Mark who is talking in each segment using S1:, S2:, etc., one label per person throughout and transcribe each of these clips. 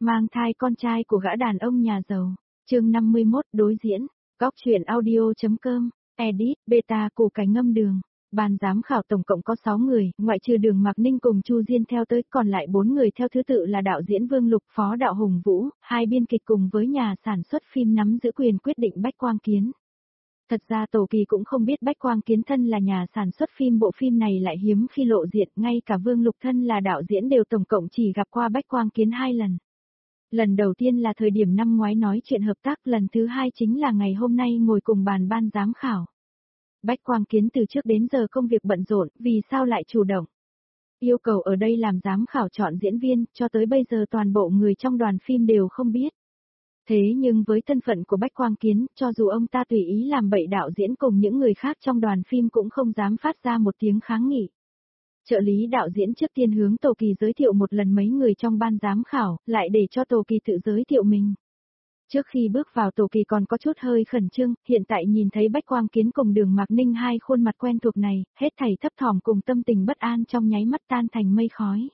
S1: mang thai con trai của gã đàn ông nhà giàu. Chương 51 đối diễn. Góc truyện audio.com. Edit, beta củ cải ngâm đường. Ban giám khảo tổng cộng có 6 người, ngoại trừ Đường Mạc Ninh cùng Chu Diên theo tới, còn lại 4 người theo thứ tự là đạo diễn Vương Lục, phó đạo Hùng Vũ, 2 biên kịch cùng với nhà sản xuất phim nắm giữ quyền quyết định Bách Quang Kiến. Thật ra Tổ Kỳ cũng không biết Bách Quang Kiến thân là nhà sản xuất phim bộ phim này lại hiếm khi lộ diện, ngay cả Vương Lục thân là đạo diễn đều tổng cộng chỉ gặp qua Bách Quang Kiến 2 lần. Lần đầu tiên là thời điểm năm ngoái nói chuyện hợp tác, lần thứ 2 chính là ngày hôm nay ngồi cùng bàn ban giám khảo. Bách Quang Kiến từ trước đến giờ công việc bận rộn, vì sao lại chủ động yêu cầu ở đây làm giám khảo chọn diễn viên, cho tới bây giờ toàn bộ người trong đoàn phim đều không biết. Thế nhưng với thân phận của Bách Quang Kiến, cho dù ông ta tùy ý làm bậy, đạo diễn cùng những người khác trong đoàn phim cũng không dám phát ra một tiếng kháng nghị. Trợ lý đạo diễn trước tiên hướng Tổ Kỳ giới thiệu một lần mấy người trong ban giám khảo, lại để cho Tổ Kỳ tự giới thiệu mình. Trước khi bước vào Tổ Kỳ còn có chút hơi khẩn trương, hiện tại nhìn thấy Bách Quang Kiến cùng Đường Mạc Ninh hai khuôn mặt quen thuộc này, hết thảy thấp thỏm cùng tâm tình bất an trong nháy mắt tan thành mây khói.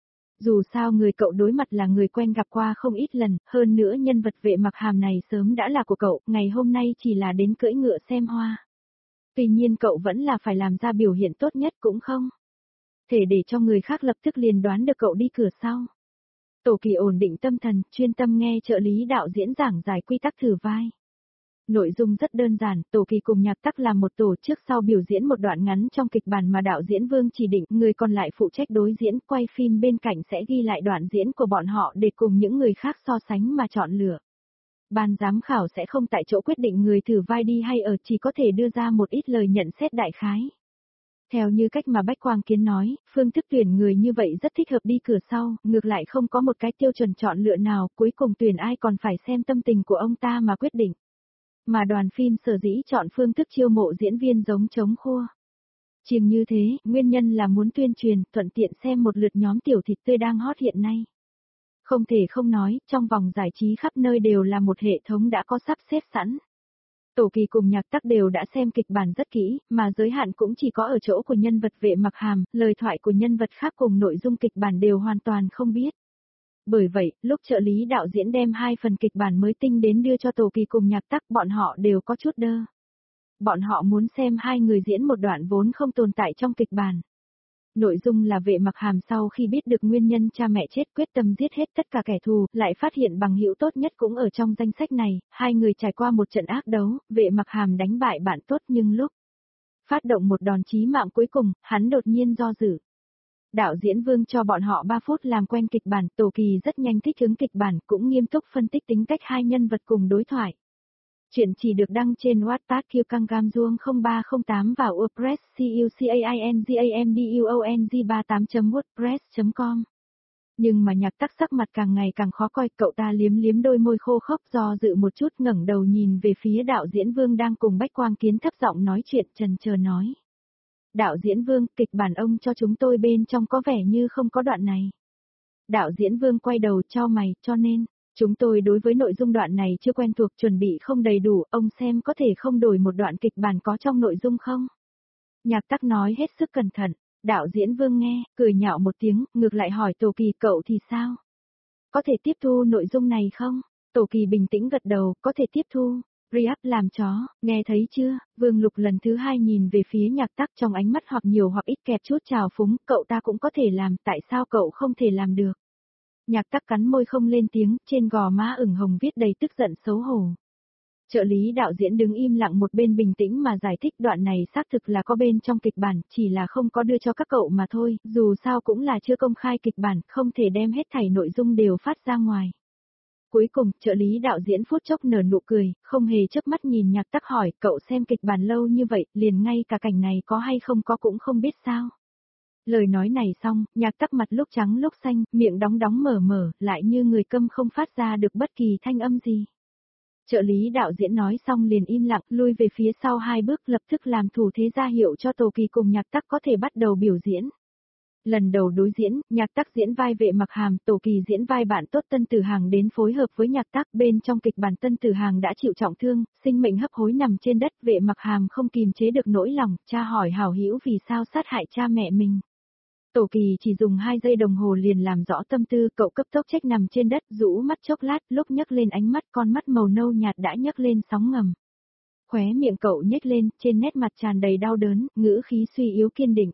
S1: Dù sao người cậu đối mặt là người quen gặp qua không ít lần, hơn nữa nhân vật Vệ Mặc Hàm này sớm đã là của cậu, ngày hôm nay chỉ là đến cưỡi ngựa xem hoa. Tuy nhiên cậu vẫn là phải làm ra biểu hiện tốt nhất cũng không thể để cho người khác lập tức liền đoán được cậu đi cửa sau. Tổ Kỳ ổn định tâm thần, chuyên tâm nghe trợ lý đạo diễn giảng giải quy tắc thử vai. Nội dung rất đơn giản, Tổ Kỳ cùng Nhạc Tắc làm một tổ, trước sau biểu diễn một đoạn ngắn trong kịch bản mà đạo diễn Vương chỉ định, người còn lại phụ trách đối diễn, quay phim bên cạnh sẽ ghi lại đoạn diễn của bọn họ để cùng những người khác so sánh mà chọn lựa. Ban giám khảo sẽ không tại chỗ quyết định người thử vai đi hay ở, chỉ có thể đưa ra một ít lời nhận xét đại khái. Theo như cách mà Bách Quang Kiến nói, phương thức tuyển người như vậy rất thích hợp đi cửa sau, ngược lại không có một cái tiêu chuẩn chọn lựa nào, cuối cùng tuyển ai còn phải xem tâm tình của ông ta mà quyết định. Mà đoàn phim sở dĩ chọn phương thức chiêu mộ diễn viên giống trống khua chìm như thế, nguyên nhân là muốn tuyên truyền, thuận tiện xem một lượt nhóm tiểu thịt tươi đang hot hiện nay. Không thể không nói, trong vòng giải trí khắp nơi đều là một hệ thống đã có sắp xếp sẵn. Tổ Kỳ cùng Nhạc Tắc đều đã xem kịch bản rất kỹ, mà giới hạn cũng chỉ có ở chỗ của nhân vật Vệ Mặc Hàm, lời thoại của nhân vật khác cùng nội dung kịch bản đều hoàn toàn không biết. Bởi vậy, lúc trợ lý đạo diễn đem 2 phần kịch bản mới tinh đến đưa cho Tổ Kỳ cùng Nhạc Tắc, bọn họ đều có chút đơ. Bọn họ muốn xem 2 người diễn một đoạn vốn không tồn tại trong kịch bản. Nội dung là Vệ Mặc Hàm sau khi biết được nguyên nhân cha mẹ chết quyết tâm giết hết tất cả kẻ thù, lại phát hiện bằng hữu tốt nhất cũng ở trong danh sách này, 2 người trải qua một trận ác đấu, Vệ Mặc Hàm đánh bại bạn tốt nhưng lúc phát động một đòn chí mạng cuối cùng, hắn đột nhiên do dự. Đạo diễn Vương cho bọn họ 3 phút làm quen kịch bản, Tổ Kỳ rất nhanh thích ứng kịch bản, cũng nghiêm túc phân tích tính cách 2 nhân vật cùng đối thoại. Chuyện chỉ được đăng trên Wattpad Kyokangamzuong 0308 và WordPress cucangamduong38.wordpress.com. Nhưng mà Nhạc Tắc sắc mặt càng ngày càng khó coi, cậu ta liếm liếm đôi môi khô khốc do dự một chút, ngẩng đầu nhìn về phía đạo diễn Vương đang cùng Bách Quang Kiến thấp giọng nói chuyện, chần chờ nói. Đạo diễn Vương, kịch bản ông cho chúng tôi bên trong có vẻ như không có đoạn này. Đạo diễn Vương quay đầu chau mày, cho nên chúng tôi đối với nội dung đoạn này chưa quen thuộc, chuẩn bị không đầy đủ, ông xem có thể không đổi một đoạn kịch bản có trong nội dung không? Nhạc Tắc nói hết sức cẩn thận, đạo diễn Vương nghe, cười nhạo một tiếng, ngược lại hỏi Tổ Kỳ, cậu thì sao? Có thể tiếp thu nội dung này không? Tổ Kỳ bình tĩnh gật đầu, có thể tiếp thu. Riap làm chó, nghe thấy chưa? Vương Lục lần thứ 2 nhìn về phía Nhạc Tắc, trong ánh mắt hoặc nhiều hoặc ít kẹp chút trào phúng, cậu ta cũng có thể làm, tại sao cậu không thể làm được? Nhạc Tắc cắn môi không lên tiếng, trên gò má ửng hồng viết đầy tức giận xấu hổ. Trợ lý đạo diễn đứng im lặng một bên bình tĩnh mà giải thích, đoạn này xác thực là có bên trong kịch bản, chỉ là không có đưa cho các cậu mà thôi, dù sao cũng là chưa công khai kịch bản, không thể đem hết thảy nội dung đều phát ra ngoài. Cuối cùng, trợ lý đạo diễn phút chốc nở nụ cười, không hề chớp mắt nhìn Nhạc Tắc hỏi, cậu xem kịch bản lâu như vậy, liền ngay cả cảnh này có hay không có cũng không biết sao? Lời nói này xong, Nhạc Tắc mặt lúc trắng lúc xanh, miệng đóng đóng mở mở, lại như người câm không phát ra được bất kỳ thanh âm gì. Trợ lý đạo diễn nói xong liền im lặng, lui về phía sau 2 bước, lập tức làm thủ thế ra hiệu cho Tổ Kỳ cùng Nhạc Tắc có thể bắt đầu biểu diễn. Lần đầu đối diễn, Nhạc Tắc diễn vai Vệ Mặc Hàm, Tổ Kỳ diễn vai bạn tốt Tân Tử Hàng đến phối hợp với Nhạc Tắc. Bên trong kịch bản Tân Tử Hàng đã chịu trọng thương, sinh mệnh hấp hối nằm trên đất, Vệ Mặc Hàm không kìm chế được nỗi lòng, cha hỏi hảo hữu vì sao sát hại cha mẹ mình. Tổ Kỳ chỉ dùng 2 giây đồng hồ liền làm rõ tâm tư, cậu cấp tốc trách nằm trên đất, rũ mắt chốc lát, lúc nhấc lên ánh mắt, con mắt màu nâu nhạt đã nhấc lên sóng ngầm. Khóe miệng cậu nhếch lên, trên nét mặt tràn đầy đau đớn, ngữ khí suy yếu kiên định.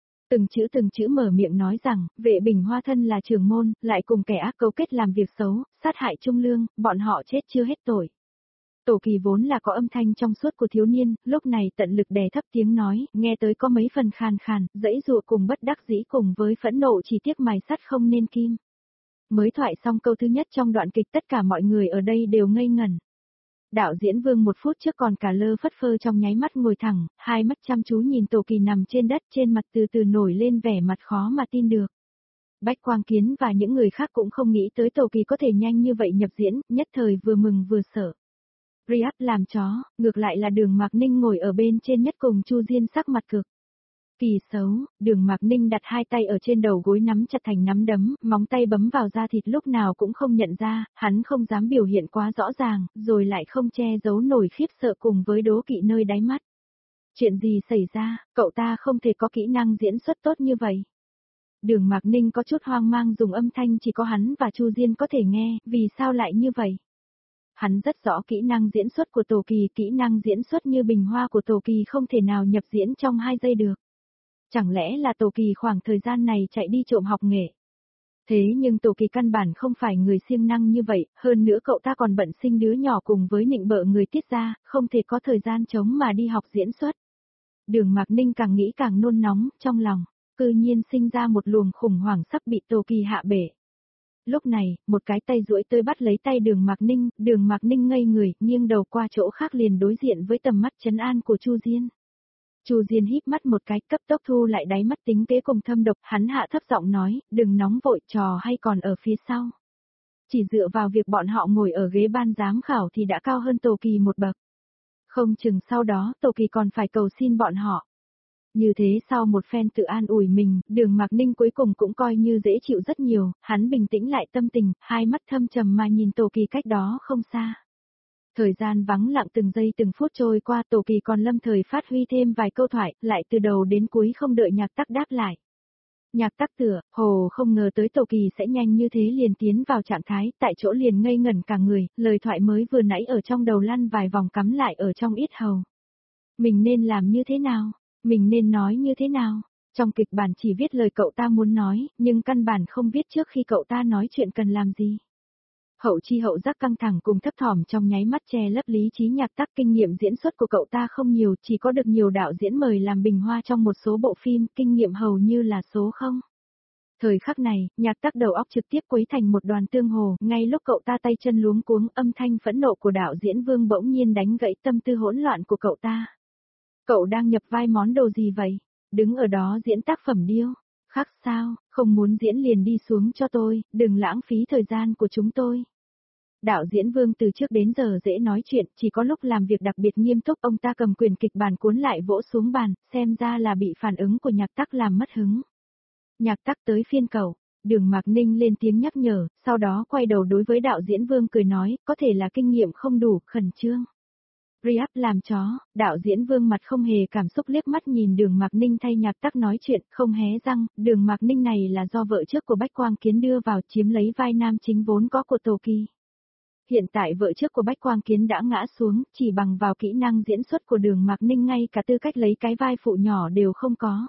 S1: Từng chữ mở miệng nói rằng, Vệ Bình Hoa thân là trưởng môn, lại cùng kẻ ác cấu kết làm việc xấu, sát hại Trung Lương, bọn họ chết chưa hết tội. Tổ Kỳ vốn là có âm thanh trong suốt của thiếu niên, lúc này tận lực đè thấp tiếng nói, nghe tới có mấy phần khàn khàn, dãy dụa cùng bất đắc dĩ cùng với phẫn nộ, chỉ tiếc mài sắt không nên kim. Mới thoại xong câu thứ nhất trong đoạn kịch, tất cả mọi người ở đây đều ngây ngẩn. Đạo diễn Vương 1 phút trước còn cả lơ phất phơ, trong nháy mắt ngồi thẳng, hai mắt chăm chú nhìn Tổ Kỳ nằm trên đất, trên mặt từ từ nổi lên vẻ mặt khó mà tin được. Bách Quang Kiến và những người khác cũng không nghĩ tới Tổ Kỳ có thể nhanh như vậy nhập diễn, nhất thời vừa mừng vừa sợ. Riyadh làm chó, ngược lại là Đường Mạc Ninh ngồi ở bên trên nhất cùng Chu Diên sắc mặt cực kỳ xấu. Đường Mạc Ninh đặt hai tay ở trên đầu gối nắm chặt thành nắm đấm, móng tay bấm vào da thịt lúc nào cũng không nhận ra, hắn không dám biểu hiện quá rõ ràng, rồi lại không che giấu nổi khiếp sợ cùng với đố kỵ nơi đáy mắt. Chuyện gì xảy ra, cậu ta không thể có kỹ năng diễn xuất tốt như vậy. Đường Mạc Ninh có chút hoang mang, dùng âm thanh chỉ có hắn và Chu Diên có thể nghe, vì sao lại như vậy? Hắn rất rõ kỹ năng diễn xuất của Tổ Kỳ, kỹ năng diễn xuất như bình hoa của Tổ Kỳ không thể nào nhập diễn trong 2 giây được. Chẳng lẽ là Tổ Kỳ khoảng thời gian này chạy đi trộm học nghệ? Thế nhưng Tổ Kỳ căn bản không phải người siêng năng như vậy, hơn nữa cậu ta còn bận sinh đứa nhỏ cùng với nịnh bợ người Tiết gia, không thể có thời gian trống mà đi học diễn xuất. Đường Mạc Ninh càng nghĩ càng nôn nóng, trong lòng, cư nhiên sinh ra một luồng khủng hoảng sắp bị Tổ Kỳ hạ bể. Lúc này, một cái tay duỗi tới bắt lấy tay Đường Mạc Ninh ngây người, nghiêng đầu qua chỗ khác liền đối diện với tầm mắt trấn an của Chu Diên. Chu Diên híp mắt một cái, cấp tốc thu lại đáy mắt tính kế cùng thâm độc, hắn hạ thấp giọng nói, đừng nóng vội, trò hay còn ở phía sau. Chỉ dựa vào việc bọn họ ngồi ở ghế ban giám khảo thì đã cao hơn Tổ Kỳ một bậc. Không chừng sau đó Tổ Kỳ còn phải cầu xin bọn họ. Như thế sau một phen tự an ủi mình, Đường Mạc Ninh cuối cùng cũng coi như dễ chịu rất nhiều, hắn bình tĩnh lại tâm tình, hai mắt thâm trầm mà nhìn Tổ Kỳ cách đó không xa. Thời gian vắng lặng từng giây từng phút trôi qua, Tổ Kỳ còn lâm thời phát huy thêm vài câu thoại, lại từ đầu đến cuối không đợi Nhạc Tắc đáp lại. Nhạc Tắc tựa, hồ không ngờ tới Tổ Kỳ sẽ nhanh như thế liền tiến vào trạng thái, tại chỗ liền ngây ngẩn cả người, lời thoại mới vừa nãy ở trong đầu lăn vài vòng cắm lại ở trong yết hầu. Mình nên làm như thế nào? Mình nên nói như thế nào? Trong kịch bản chỉ viết lời cậu ta muốn nói, nhưng căn bản không viết trước khi cậu ta nói chuyện cần làm gì. Hậu chi hậu giác căng thẳng cùng thấp thỏm trong nháy mắt che lấp lý trí Nhạc Tắc. Kinh nghiệm diễn xuất của cậu ta không nhiều, chỉ có được nhiều đạo diễn mời làm bình hoa trong một số bộ phim, kinh nghiệm hầu như là số 0. Thời khắc này, Nhạc Tắc đầu óc trực tiếp quấy thành một đoàn tương hồ, ngay lúc cậu ta tay chân luống cuống, âm thanh phẫn nộ của đạo diễn Vương bỗng nhiên đánh gãy tâm tư hỗn loạn của cậu ta. Cậu đang nhập vai món đồ gì vậy? Đứng ở đó diễn tác phẩm điêu. Khác sao, không muốn diễn liền đi xuống cho tôi, đừng lãng phí thời gian của chúng tôi. Đạo diễn Vương từ trước đến giờ dễ nói chuyện, chỉ có lúc làm việc đặc biệt nghiêm túc, ông ta cầm quyền kịch bản cuốn lại vỗ xuống bàn, xem ra là bị phản ứng của Nhạc Tắc làm mất hứng. Nhạc Tắc tới phiên cậu. Đường Mạc Ninh lên tiếng nhắc nhở, sau đó quay đầu đối với đạo diễn Vương cười nói, có thể là kinh nghiệm không đủ, khẩn trương. Riyadh làm chó, đạo diễn Vương mặt không hề cảm xúc liếc mắt nhìn Đường Mạc Ninh thay Nhạc Tắc nói chuyện, không hé răng. Đường Mạc Ninh này là do vợ trước của Bách Quang Kiến đưa vào chiếm lấy vai nam chính vốn có của Tổ Kỳ. Hiện tại vợ trước của Bách Quang Kiến đã ngã xuống, chỉ bằng vào kỹ năng diễn xuất của Đường Mạc Ninh ngay cả tư cách lấy cái vai phụ nhỏ đều không có.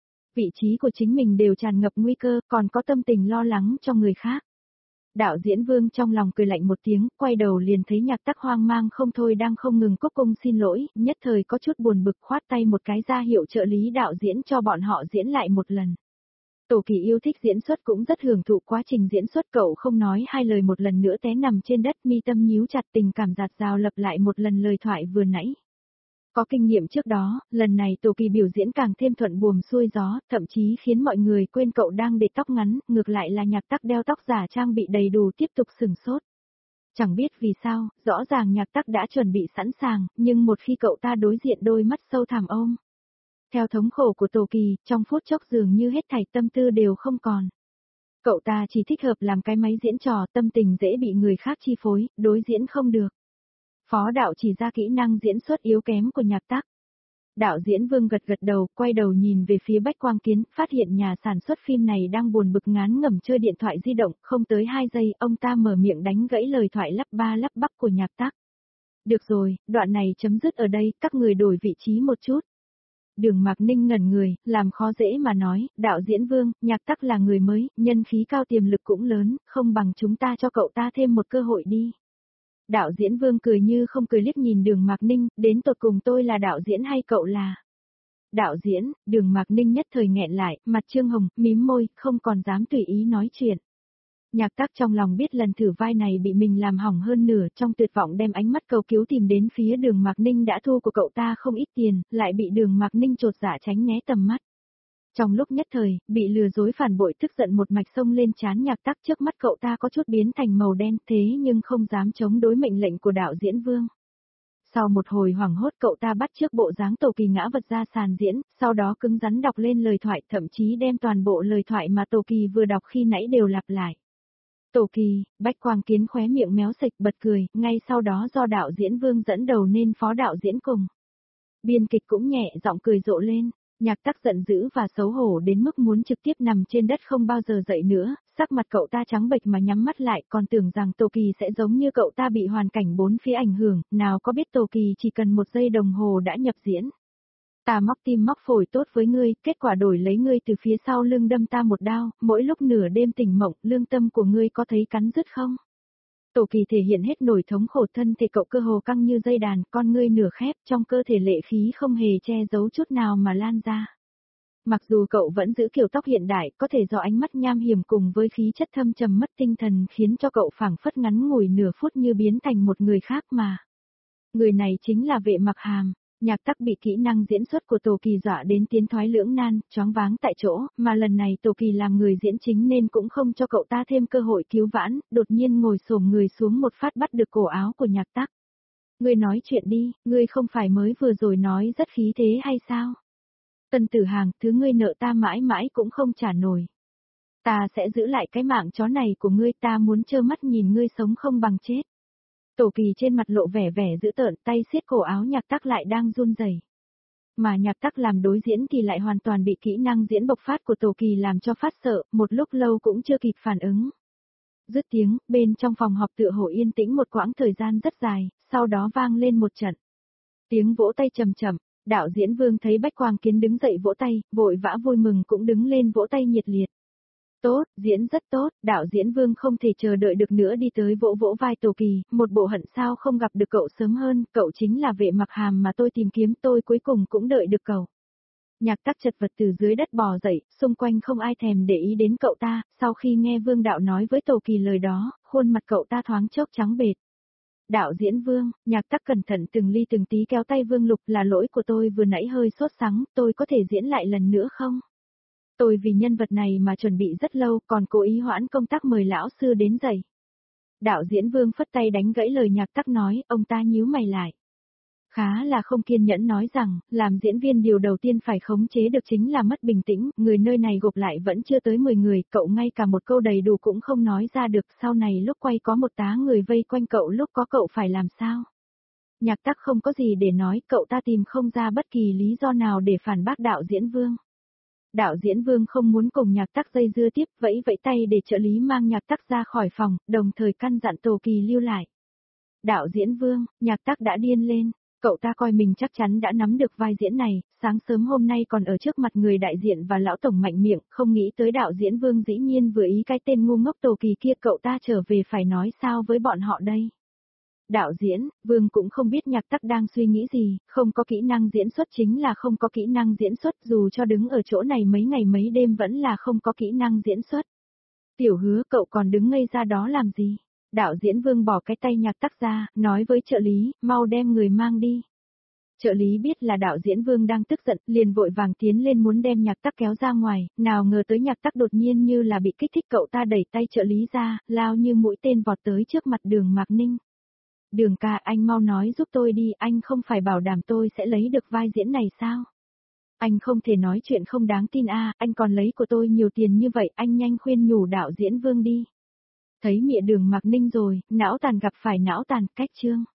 S1: Vị trí của chính mình đều tràn ngập nguy cơ, còn có tâm tình lo lắng cho người khác. Đạo diễn Vương trong lòng cười lạnh một tiếng, quay đầu liền thấy Nhạc Tắc hoang mang không thôi đang không ngừng cúc cung xin lỗi, nhất thời có chút buồn bực khoát tay một cái ra hiệu trợ lý đạo diễn cho bọn họ diễn lại một lần. Tổ Kỳ yêu thích diễn xuất cũng rất hưởng thụ quá trình diễn xuất, cậu không nói hai lời một lần nữa té nằm trên đất, mi tâm nhíu chặt, tình cảm dạt dào lặp lại một lần lời thoại vừa nãy. Có kinh nghiệm trước đó, lần này Tổ Kỳ biểu diễn càng thêm thuận buồm xuôi gió, thậm chí khiến mọi người quên cậu đang để tóc ngắn, ngược lại là Nhạc Tắc đeo tóc giả trang bị đầy đủ tiếp tục sửng sốt. Chẳng biết vì sao, rõ ràng Nhạc Tắc đã chuẩn bị sẵn sàng, nhưng một khi cậu ta đối diện đôi mắt sâu thẳm ôm theo thống khổ của Tổ Kỳ, trong phút chốc dường như hết thảy tâm tư đều không còn. Cậu ta chỉ thích hợp làm cái máy diễn trò, tâm tình dễ bị người khác chi phối, đối diễn không được. Phó đạo chỉ ra kỹ năng diễn xuất yếu kém của Nhạc Tắc. Đạo diễn Vương gật gật đầu, quay đầu nhìn về phía Bách Quang Kiến, phát hiện nhà sản xuất phim này đang buồn bực ngán ngẩm chơi điện thoại di động, không tới 2 giây, ông ta mở miệng đánh gãy lời thoại lắp ba lắp bắp của Nhạc Tắc. Được rồi, đoạn này chấm dứt ở đây, các người đổi vị trí một chút. Đường Mạc Ninh ngẩn người, làm khó dễ mà nói, đạo diễn Vương, Nhạc Tắc là người mới, nhân khí cao tiềm lực cũng lớn, không bằng chúng ta cho cậu ta thêm một cơ hội đi. Đạo diễn Vương cười như không cười liếc nhìn Đường Mạc Ninh, đến tột cùng tôi là đạo diễn hay cậu là? Đạo diễn, Đường Mạc Ninh nhất thời nghẹn lại, mặt trương hồng, mím môi, không còn dám tùy ý nói chuyện. Nhạc Tắc trong lòng biết lần thử vai này bị mình làm hỏng hơn nửa, trong tuyệt vọng đem ánh mắt cầu cứu tìm đến phía Đường Mạc Ninh đã thu của cậu ta không ít tiền, lại bị Đường Mạc Ninh chột dạ tránh né tầm mắt. Trong lúc nhất thời, bị lừa dối phản bội tức giận một mạch sông lên trán Nhạc Tắc, trước mắt cậu ta có chút biến thành màu đen thế nhưng không dám chống đối mệnh lệnh của đạo diễn Vương. Sau một hồi hoảng hốt cậu ta bắt trước bộ dáng Tổ Kỳ ngã vật ra sàn diễn, sau đó cứng rắn đọc lên lời thoại, thậm chí đem toàn bộ lời thoại mà Tổ Kỳ vừa đọc khi nãy đều lặp lại. Tổ Kỳ, Bách Quang Kiến khóe miệng méo sạch bật cười, ngay sau đó do đạo diễn Vương dẫn đầu nên phó đạo diễn cùng. Biên kịch cũng nhẹ giọng cười rộ lên. Nhạc Tắc giận dữ và xấu hổ đến mức muốn trực tiếp nằm trên đất không bao giờ dậy nữa, sắc mặt cậu ta trắng bệch mà nhắm mắt lại, còn tưởng rằng Tổ Kỳ sẽ giống như cậu ta bị hoàn cảnh bốn phía ảnh hưởng, nào có biết Tổ Kỳ chỉ cần 1 giây đồng hồ đã nhập diễn. Ta móc tim móc phổi tốt với ngươi, kết quả đổi lấy ngươi từ phía sau lưng đâm ta một đao, mỗi lúc nửa đêm tỉnh mộng, lương tâm của ngươi có thấy cắn rứt không? Tổ Kỳ thể hiện hết nổi thống khổ, thân thể cậu cơ hồ căng như dây đàn, con ngươi nửa khép, trong cơ thể lệ khí không hề che giấu chút nào mà lan ra. Mặc dù cậu vẫn giữ kiểu tóc hiện đại, có thể do ánh mắt nham hiểm cùng với khí chất thâm trầm mất tinh thần khiến cho cậu phảng phất ngắn ngủi nửa phút như biến thành một người khác mà. Người này chính là Vệ Mặc Hàm. Nhạc Tắc bị kỹ năng diễn xuất của Tổ Kỳ dọa đến tiến thoái lưỡng nan, choáng váng tại chỗ, mà lần này Tổ Kỳ làm người diễn chính nên cũng không cho cậu ta thêm cơ hội cứu vãn, đột nhiên ngồi xổm người xuống một phát bắt được cổ áo của Nhạc Tắc. Ngươi nói chuyện đi, ngươi không phải mới vừa rồi nói rất khí thế hay sao? Tần Tử Hàng, thứ ngươi nợ ta mãi mãi cũng không trả nổi. Ta sẽ giữ lại cái mạng chó này của ngươi, ta muốn trơ mắt nhìn ngươi sống không bằng chết. Tổ Kỳ trên mặt lộ vẻ vẻ dữ tợn, tay siết cổ áo Nhạc Tắc lại đang run rẩy. Mà Nhạc Tắc làm đối diễn thì lại hoàn toàn bị kỹ năng diễn bộc phát của Tổ Kỳ làm cho phát sợ, một lúc lâu cũng chưa kịp phản ứng. Dứt tiếng, bên trong phòng họp tựa hồ yên tĩnh một quãng thời gian rất dài, sau đó vang lên một trận. Tiếng vỗ tay trầm trầm, đạo diễn Vương thấy Bách Quang Kiến đứng dậy vỗ tay, vội vã vui mừng cũng đứng lên vỗ tay nhiệt liệt. Tốt, diễn rất tốt, đạo diễn Vương không thể chờ đợi được nữa đi tới vỗ vỗ vai Tổ Kỳ, một bộ hận sao không gặp được cậu sớm hơn, cậu chính là Vệ Mặc Hàm mà tôi tìm kiếm, tôi cuối cùng cũng đợi được cậu. Nhạc Tắc chật vật từ dưới đất bò dậy, xung quanh không ai thèm để ý đến cậu ta, sau khi nghe Vương đạo nói với Tổ Kỳ lời đó, khuôn mặt cậu ta thoáng chốc trắng bệch. Đạo diễn Vương, Nhạc Tắc cẩn thận từng ly từng tí kéo tay Vương Lục, là lỗi của tôi vừa nãy hơi sốt sắng, tôi có thể diễn lại lần nữa không? Tôi vì nhân vật này mà chuẩn bị rất lâu, còn cố ý hoãn công tác mời lão sư đến dạy. Đạo diễn Vương phất tay đánh gãy lời Nhạc Tắc nói, ông ta nhíu mày lại. Khá là không kiên nhẫn nói rằng, làm diễn viên điều đầu tiên phải khống chế được chính là mất bình tĩnh, người nơi này gộp lại vẫn chưa tới 10 người, cậu ngay cả một câu đầy đủ cũng không nói ra được, sau này lúc quay có một tá người vây quanh cậu, lúc có cậu phải làm sao? Nhạc Tắc không có gì để nói, cậu ta tìm không ra bất kỳ lý do nào để phản bác đạo diễn Vương. Đạo diễn Vương không muốn cùng Nhạc Tắc dây dưa tiếp, vẫy vẫy tay để trợ lý mang Nhạc Tắc ra khỏi phòng, đồng thời căn dặn Tổ Kỳ lưu lại. Đạo diễn Vương, Nhạc Tắc đã điên lên, cậu ta coi mình chắc chắn đã nắm được vai diễn này, sáng sớm hôm nay còn ở trước mặt người đại diện và lão tổng mạnh miệng, không nghĩ tới đạo diễn Vương dĩ nhiên vừa ý cái tên ngu ngốc Tổ Kỳ kia, cậu ta trở về phải nói sao với bọn họ đây. Đạo diễn, Vương cũng không biết Nhạc Tắc đang suy nghĩ gì, không có kỹ năng diễn xuất chính là không có kỹ năng diễn xuất, dù cho đứng ở chỗ này mấy ngày mấy đêm vẫn là không có kỹ năng diễn xuất. Tiểu Hứa, cậu còn đứng ngây ra đó làm gì? Đạo diễn Vương bỏ cái tay Nhạc Tắc ra, nói với trợ lý, mau đem người mang đi. Trợ lý biết là đạo diễn Vương đang tức giận, liền vội vàng tiến lên muốn đem Nhạc Tắc kéo ra ngoài, nào ngờ tới Nhạc Tắc đột nhiên như là bị kích thích, cậu ta đẩy tay trợ lý ra, lao như mũi tên vọt tới trước mặt Đường Mạc Ninh. Đường ca, anh mau nói giúp tôi đi, anh không phải bảo đảm tôi sẽ lấy được vai diễn này sao? Anh không thể nói chuyện không đáng tin anh còn lấy của tôi nhiều tiền như vậy, anh nhanh khuyên nhủ đạo diễn Vương đi. Thấy mịa Đường Mạc Ninh rồi, não tàn gặp phải não tàn, cách chương.